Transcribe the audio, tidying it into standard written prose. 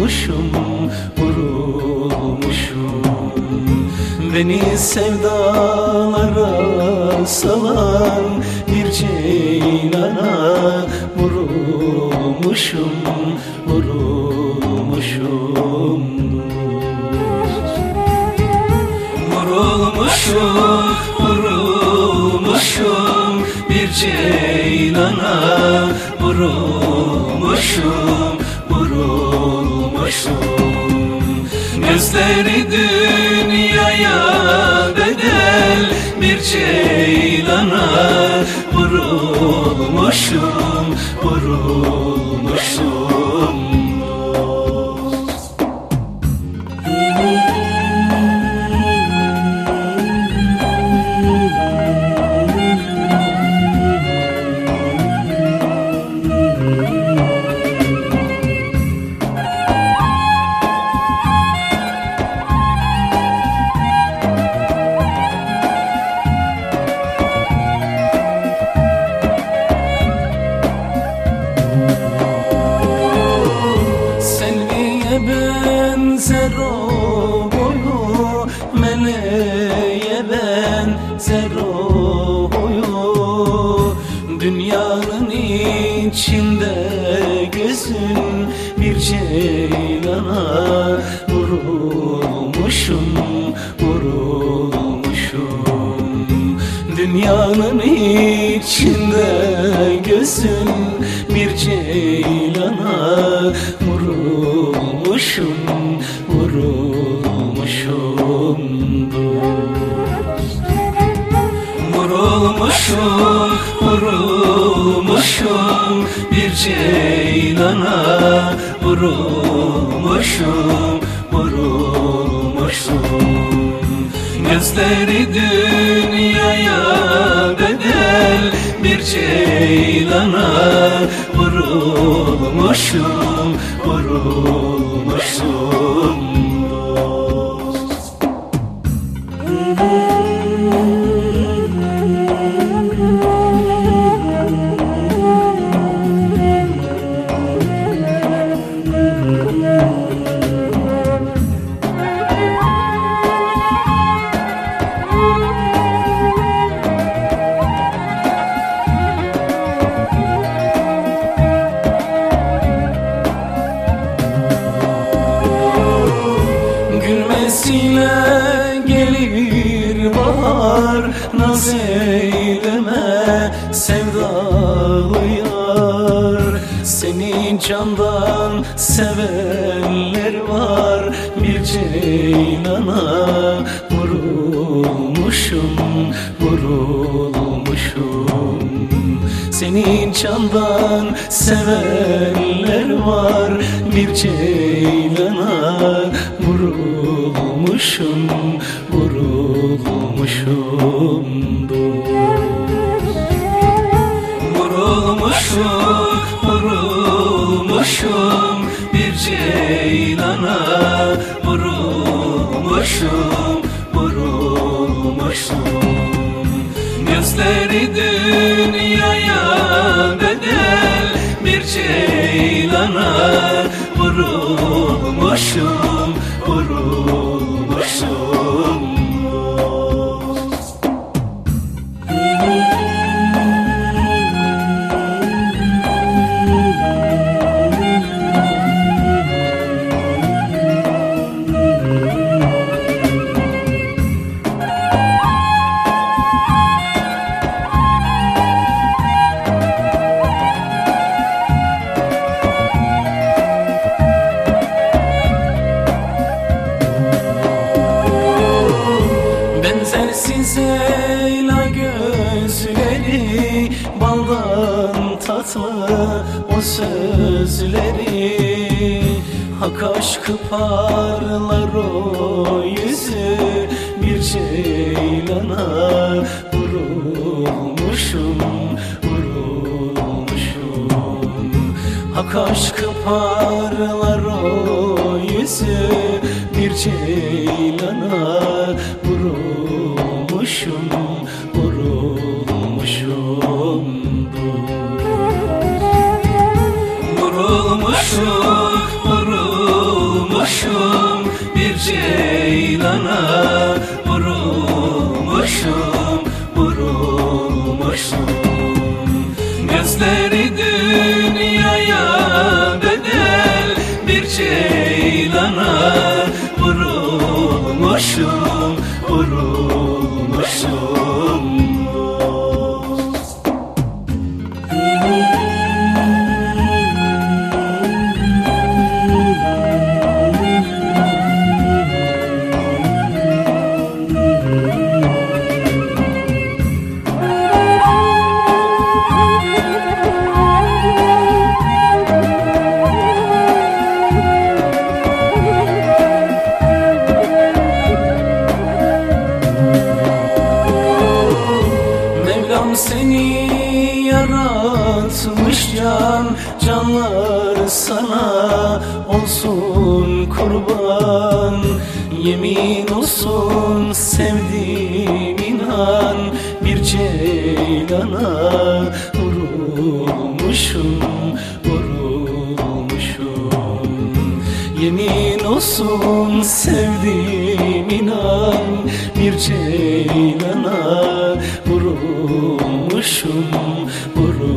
vurulmuşum, vurulmuşum. Beni sevdalara salan bir ceylana vurulmuşum, vurulmuşum. Vurulmuşum, vurulmuşum bir ceylana vurulmuşum, vurulmuşum. Gözleri dünyaya bedel bir ceylana vurulmuşum, vurulmuşum. Benzer o boyu, meleğe benzer o boyu. Dünyanın içinde gözün bir ceylana vurulmuşum, vurulmuşum. Dünyanın içinde gözün bir ceylana vurulmuşum, vurulmuşum. Vurulmuşum, vurulmuşum bir ceylana vurulmuşum, vurulmuşum. Gözleri dünyaya bedel bir ceylana vurulmuşum, vurulmuşum. Gülmesiyle gelir bahar, naz eyleme sevdalı yar. Seni candan sevenler var, bir ceylana vurulmuşum, vurulmuşum. Seni candan sevenler var, bir ceylana vurulmuşum, vurulmuşum. Vurulmuşum, vurulmuşum bir ceylana vurulmuşum, vurulmuşum. Gözleri dünyaya bedel bir ceylana vurulmuşum, vurulmuşum. Benzersiz Leyla gözleri, baldan tatlı o sözleri. Hak aşkı parlar o yüzü, bir ceylana vurulmuşum, vurulmuşum. Hak aşkı parlar o yüzü, bir ceylana vurulmuşum, vurulmuşum. Vurulmuşum, vurulmuşum Vurulmuşum bir ceylana, vurulmuşum, vurulmuşum. Gözleri dünyaya bedel bir ceylana, vurulmuşum, vurulmuşum. Seni yaratmış can, canlar sana olsun kurban. Yemin olsun sevdim inan, bir ceylana vurulmuşum, vurulmuşum. Yemin olsun sevdim inan, bir ceylana vurulmuşum, vurulmuşum.